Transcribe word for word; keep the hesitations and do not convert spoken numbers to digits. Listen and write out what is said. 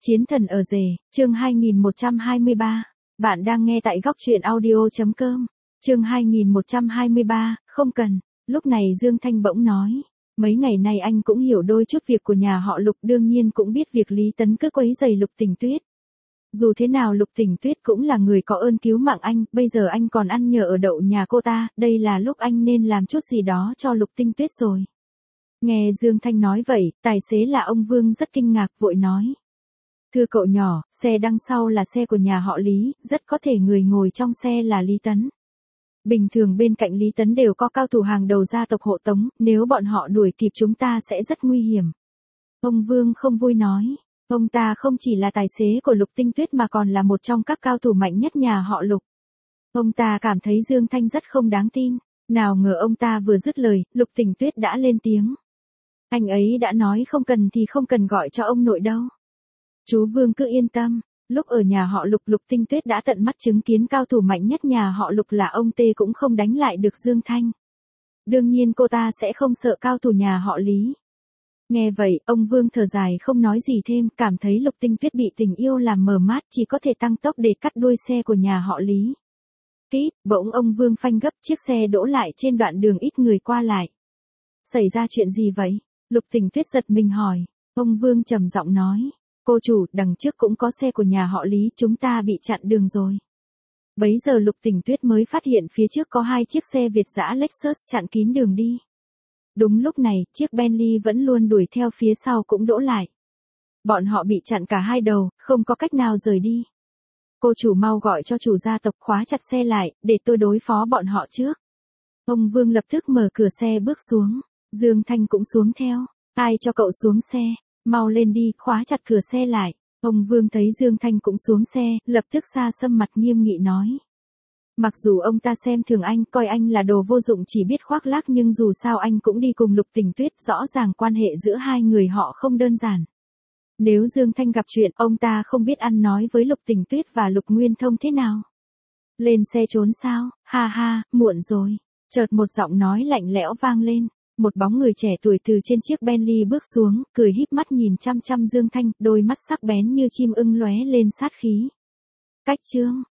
Chiến thần ở rể, chương hai nghìn một trăm hai mươi ba. Bạn đang nghe tại góc truyện audio chấm com. Chương hai nghìn một trăm hai mươi ba, không cần. Lúc này Dương Thanh bỗng nói. Mấy ngày nay anh cũng hiểu đôi chút việc của nhà họ Lục, đương nhiên cũng biết việc Lý Tấn cứ quấy rầy Lục Tình Tuyết. Dù thế nào Lục Tình Tuyết cũng là người có ơn cứu mạng anh, bây giờ anh còn ăn nhờ ở đậu nhà cô ta, đây là lúc anh nên làm chút gì đó cho Lục Tinh Tuyết rồi. Nghe Dương Thanh nói vậy, tài xế là ông Vương rất kinh ngạc, vội nói. Thưa cậu nhỏ, xe đằng sau là xe của nhà họ Lý, rất có thể người ngồi trong xe là Lý Tấn. Bình thường bên cạnh Lý Tấn đều có cao thủ hàng đầu gia tộc hộ tống, nếu bọn họ đuổi kịp chúng ta sẽ rất nguy hiểm. Ông Vương không vui nói, ông ta không chỉ là tài xế của Lục Tinh Tuyết mà còn là một trong các cao thủ mạnh nhất nhà họ Lục. Ông ta cảm thấy Dương Thanh rất không đáng tin, nào ngờ ông ta vừa dứt lời, Lục Tình Tuyết đã lên tiếng. Anh ấy đã nói không cần thì không cần gọi cho ông nội đâu. Chú Vương cứ yên tâm, lúc ở nhà họ Lục, Lục Tinh Tuyết đã tận mắt chứng kiến cao thủ mạnh nhất nhà họ Lục là ông Tê cũng không đánh lại được Dương Thanh. Đương nhiên cô ta sẽ không sợ cao thủ nhà họ Lý. Nghe vậy, ông Vương thở dài không nói gì thêm, cảm thấy Lục Tinh Tuyết bị tình yêu làm mờ mát, chỉ có thể tăng tốc để cắt đuôi xe của nhà họ Lý. Tít, bỗng ông Vương phanh gấp, chiếc xe đỗ lại trên đoạn đường ít người qua lại. Xảy ra chuyện gì vậy? Lục Tình Tuyết giật mình hỏi. Ông Vương trầm giọng nói. Cô chủ, đằng trước cũng có xe của nhà họ Lý, chúng ta bị chặn đường rồi. Bấy giờ Lục Tình Tuyết mới phát hiện phía trước có hai chiếc xe Việt dã Lexus chặn kín đường đi. Đúng lúc này, chiếc Bentley vẫn luôn đuổi theo phía sau cũng đỗ lại. Bọn họ bị chặn cả hai đầu, không có cách nào rời đi. Cô chủ mau gọi cho chủ gia tộc khóa chặt xe lại, để tôi đối phó bọn họ trước. Ông Vương lập tức mở cửa xe bước xuống. Dương Thanh cũng xuống theo. Ai cho cậu xuống xe? Mau lên đi, khóa chặt cửa xe lại. Ông Vương thấy Dương Thanh cũng xuống xe, lập tức xa xăm mặt nghiêm nghị nói. Mặc dù ông ta xem thường anh, coi anh là đồ vô dụng chỉ biết khoác lác, nhưng dù sao anh cũng đi cùng Lục Tình Tuyết, rõ ràng quan hệ giữa hai người họ không đơn giản. Nếu Dương Thanh gặp chuyện, ông ta không biết ăn nói với Lục Tình Tuyết và Lục Nguyên Thông thế nào. Lên xe trốn sao? Ha ha, muộn rồi. Chợt một giọng nói lạnh lẽo vang lên. Một bóng người trẻ tuổi từ trên chiếc Bentley bước xuống, cười híp mắt nhìn chăm chăm Dương Thanh, đôi mắt sắc bén như chim ưng lóe lên sát khí. Cách chương,